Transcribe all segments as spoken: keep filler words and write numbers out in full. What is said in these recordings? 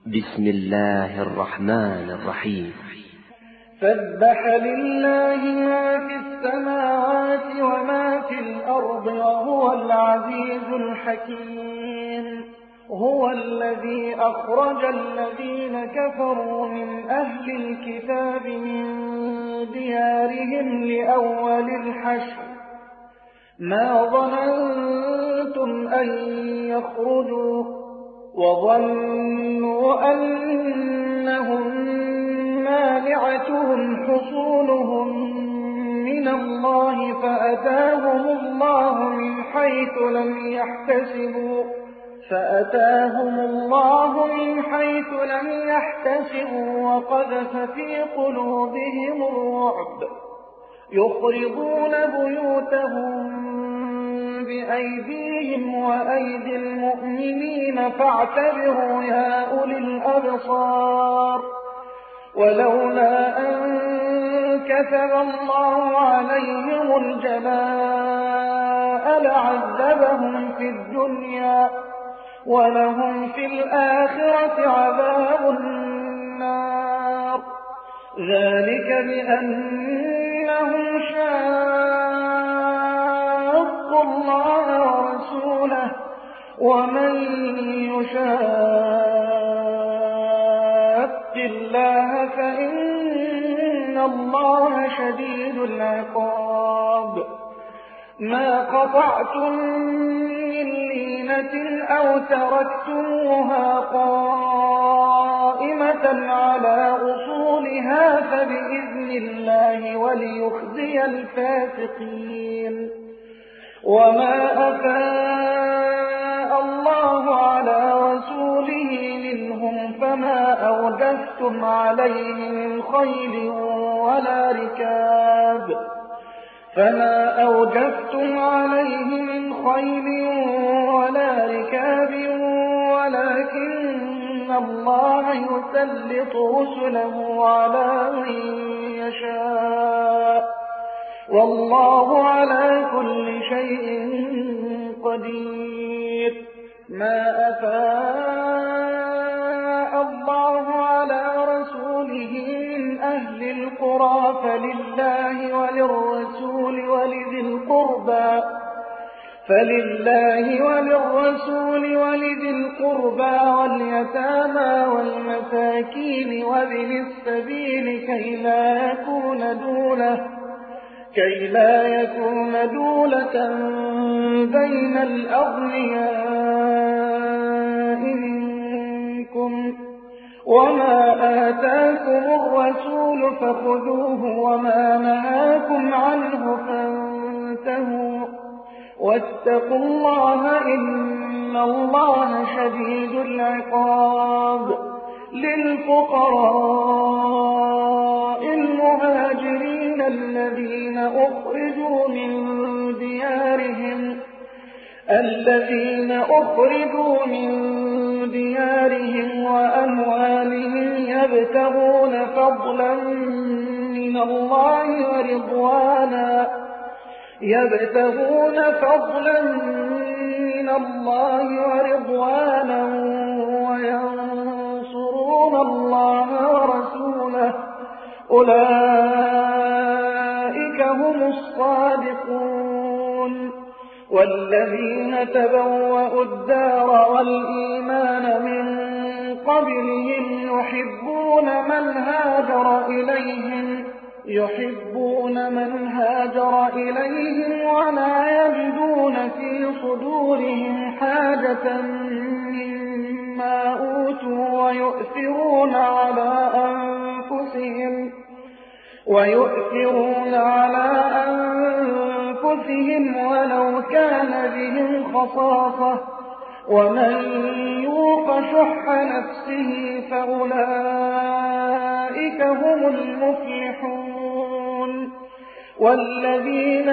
بسم الله الرحمن الرحيم. سبح لله ما في السماوات وما في الأرض وهو العزيز الحكيم. هو الذي أخرج الذين كفروا من أهل الكتاب من ديارهم لأول الحشر ما ظننتم أن يخرجوا وظنوا أنهم مانعتهم حصونهم من الله فأتاهم الله من حيث لم يحتسبوا فأتاهم الله من حيث لم يحتسبوا وقذف في قلوبهم الرعب يخربون بيوتهم بأيديهم وأيدي المؤمنين فاعتبروا يا أولي الأبصار. ولولا أن كتب الله عليهم الجلاء لعذبهم في الدنيا ولهم في الآخرة عذاب النار. ذلك بأنهم شاقوا الله ورسوله ومن يشاق الله فإن الله شديد العقاب. ما قطعتم من لينة أو تركتموها قائمة على أصولها فبإذن الله وليخزي الفاسقين. وما أفاء الله على رسوله منهم فما أوجفتم عليه من خيل ولا ركاب فما أوجفتم عليه من خيل ولا ركاب ولكن الله يسلط رسله على من يشاء والله على كل شيء قدير. ما أفاء الله على رسوله من أهل القرى فلله وللرسول ولذي القربى فلله وللرسول ولذي القربى واليتامى والمساكين وابن السبيل كي لا يكون دولة كي لا يكون دولة بين الأغنياء منكم. وما آتاكم الرسول فخذوه وما نهاكم عنه فانتهوا واتقوا الله إن الله شديد العقاب. للفقراء المهاجرين الذين أخرجوا من ديارهم الذين أخرجوا من ديارهم وأموالهم يبتغون فضلا من الله ورضوانا يبتغون فضلا من الله ورضوانا وينصرون الله ورسوله أولئك هم الصادقون. والذين تبوأوا الدار والإيمان من قبلهم يحبون من هاجر إليهم يحبون من هاجر إليهم ولا يجدون في صدورهم حاجة مما أوتوا ويؤثرون على أنفسهم ويؤثرون على أنفسهم ولو كان بهم خصاصة ومن يوق شح نفسه فأولئك هم المفلحون. والذين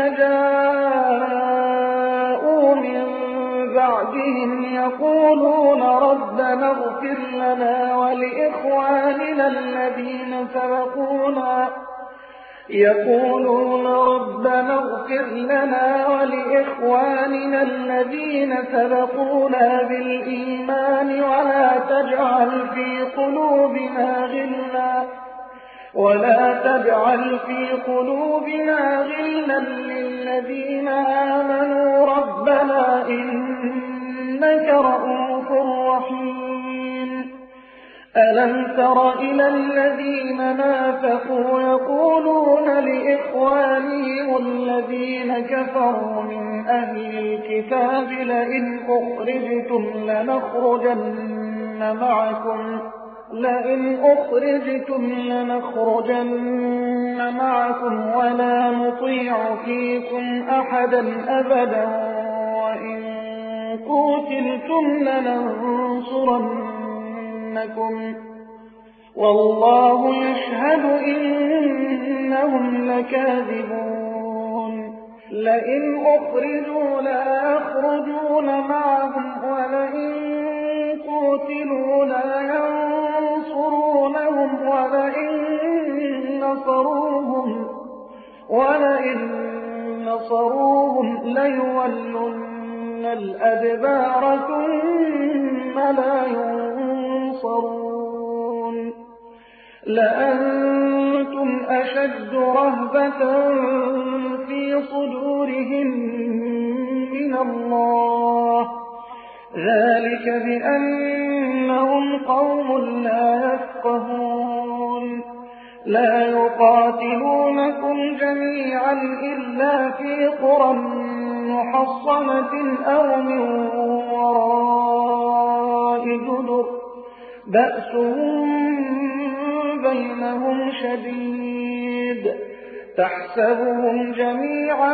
جاءوا من بعدهم يقولون ربنا اغفر لنا ولإخواننا الذين سبقونا يقولون ربنا اغفر لنا ولإخواننا الذين سبقونا بالإيمان ولا تجعل في قلوبنا غلا ولا تجعل في قلوبنا غلا للذين آمنوا ربنا إنك رءوف رحيم. ألم تر إلى الذين نافقوا يقولون لإخوانهم الذين كفروا من أهل الكتاب لئن أخرجتم لنخرجن معكم لئن أخرجتم لنخرجن معكم ولا نطيع فيكم أحدا أبدا وإن قتلتم لننصرنكم والله يشهد إنهم لكاذبون. لئن أخرجوا لا يخرجون معهم ولئن قتلوا لا ينصرونهم ولئن نصروهم ولئن نصروهم ليولن الأدبار ثم لا ينصرون. لأنتم أشد رهبة في صدورهم من الله ذلك بأنهم قوم لا يفقهون. لا يقاتلونكم جميعا إلا في قرى محصنة أو من وراء جدر بأسهم بينهم شديد تحسبهم جميعا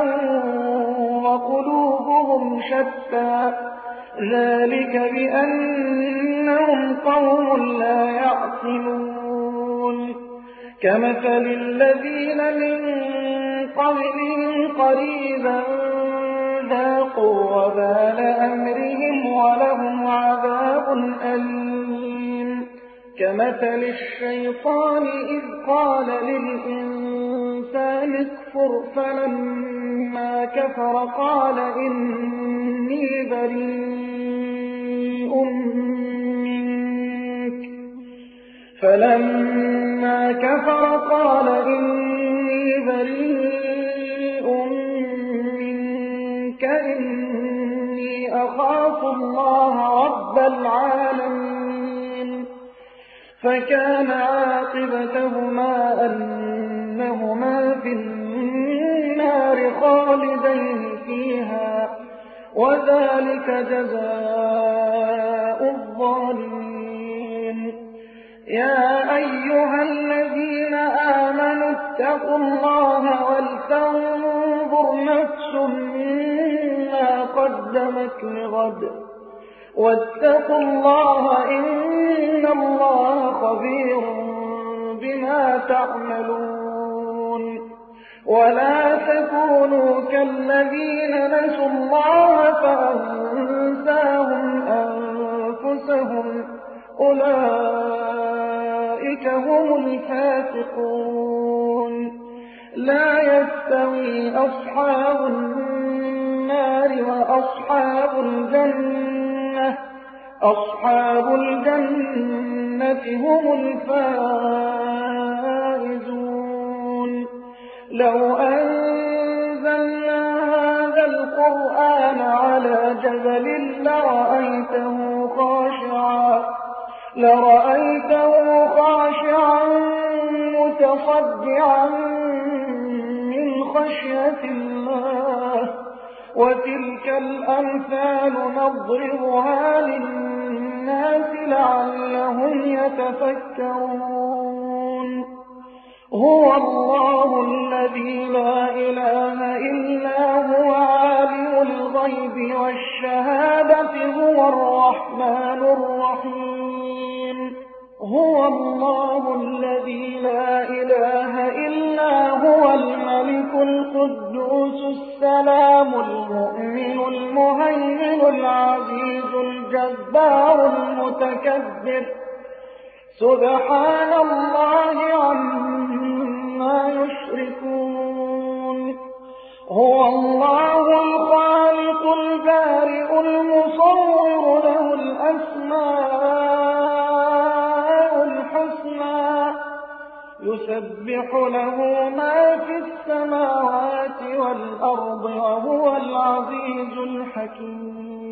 وقلوبهم شتى ذلك بأنهم قوم لا يعقلون. كمثل الذين من قبلهم قريبا ذاقوا وبال أمرهم ولهم عذاب أليم. كمثل الشيطان إذ قال للإنسان اكفر فلما كفر قال إني بريء منك فلما كفر قال إني بريء منك إني أخاف الله رب العالمين. فكان عاقبتهما أنهما في النار خالدين فيها وذلك جزاء الظالمين. يا أيها الذين آمنوا اتقوا الله ولتنظر نفس مما قدمت لغد واتقوا الله إن الله خبير بما تعملون. ولا تكونوا كالذين نسوا الله فأنساهم أنفسهم أولئك هم الفاسقون. لا يستوي أصحاب النار وأصحاب الجنة أصحاب الجنة هم الفائزون. لو أنزلنا هذا القرآن على جبل لرأيته خاشعا لرأيته خاشعا متصدعا من خشية الله. وتلك الأمثال نضربها للناس لعلهم يتفكرون. هو الله الذي لا إله إلا هو عالم الغيب والشهادة هو الرحمن الرحيم. هو الله الذي لا إله إلا هو الملك القدوس السلام المؤمن المهيمن العزيز الجبار المتكبر سبحان الله عما يشركون. يشركون هو الله الخالق البارئ المصور له الأسماء الحسنى يسبح له ما في السماوات والأرض وهو العزيز الحكيم